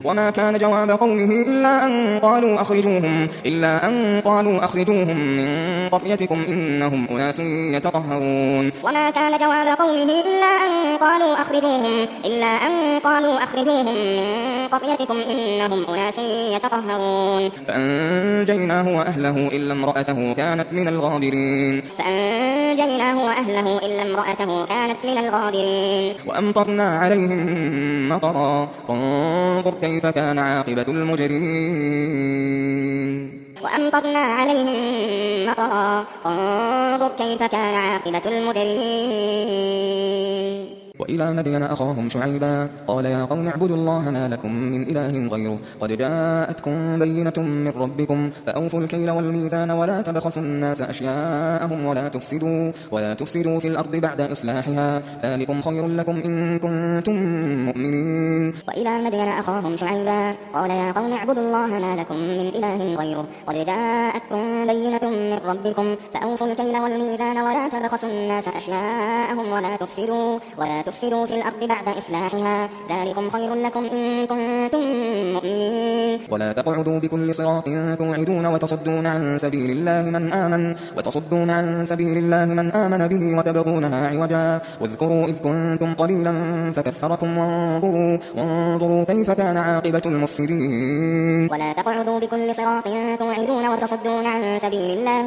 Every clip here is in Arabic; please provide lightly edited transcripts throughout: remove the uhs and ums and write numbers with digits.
وما كان جواب قومه إلا أن قالوا أخرجوهم من قريتكم إنهم أناس يتطهرون. وما كان جواب قومه إلا أن قالوا أخرجوهم من قريتكم إنهم أناس يتطهرون. فأنجيناه وأهله إلا امرأته كانت من الغابرين. وأمطرنا عليهم مطرا فانظر كيف كان عاقبة المجرمين. وإلى مدين أخاهم شعيبا قال يا قوم اعبدوا الله ما لكم من إله غيره قد جاءتكم بينة من ربكم فأوفوا الكيل والميزان ولا تبخسوا الناس أشياءهم ولا تفسدوا في الأرض بعد إصلاحها ذلكم خير لكم إن كنتم مؤمنين. وإلى مدين أخاهم شعيبا قال يا قوم اعبدوا الله ما لكم من إله غيره قد جاءتكم بينة من ربكم فأوفوا الكيل والميزان ولا تبخسوا الناس أشياءهم ولا تفسدوا في الأرض بعد إصلاحها ذلكم خير لكم إن كنتم مؤمنين. ولا تقعدوا بكل صراط توعدون وتصدون عن سبيل الله من آمن به وتبغونها عوجا واذكروا إذ كنتم قليلا فكثركم وانظروا كيف كان عاقبة المفسدين. ولا تقعدوا بكل صراط توعدون وتصدون عن سبيل الله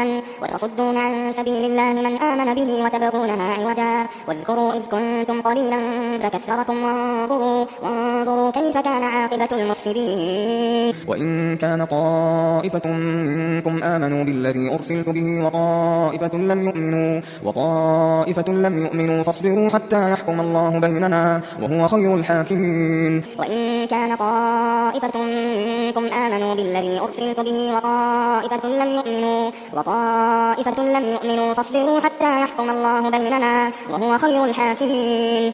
من آمن به وتبغونها عوجا واذكروا إذ كنتم قليلا فكثركم وانظروا كيف كان عاقبة المفسدين. وإن كان طائفة منكم آمنوا بالذي أرسلت به وطائفة لم يؤمنوا فاصبروا حتى يحكم الله بيننا وهو خير الحاكمين. وإن كان طائفة منكم آمنوا بالذي أرسلت به وطائفة لم يؤمنوا فاصبروا حتى يحكم الله بيننا وهو خير الحاكمين.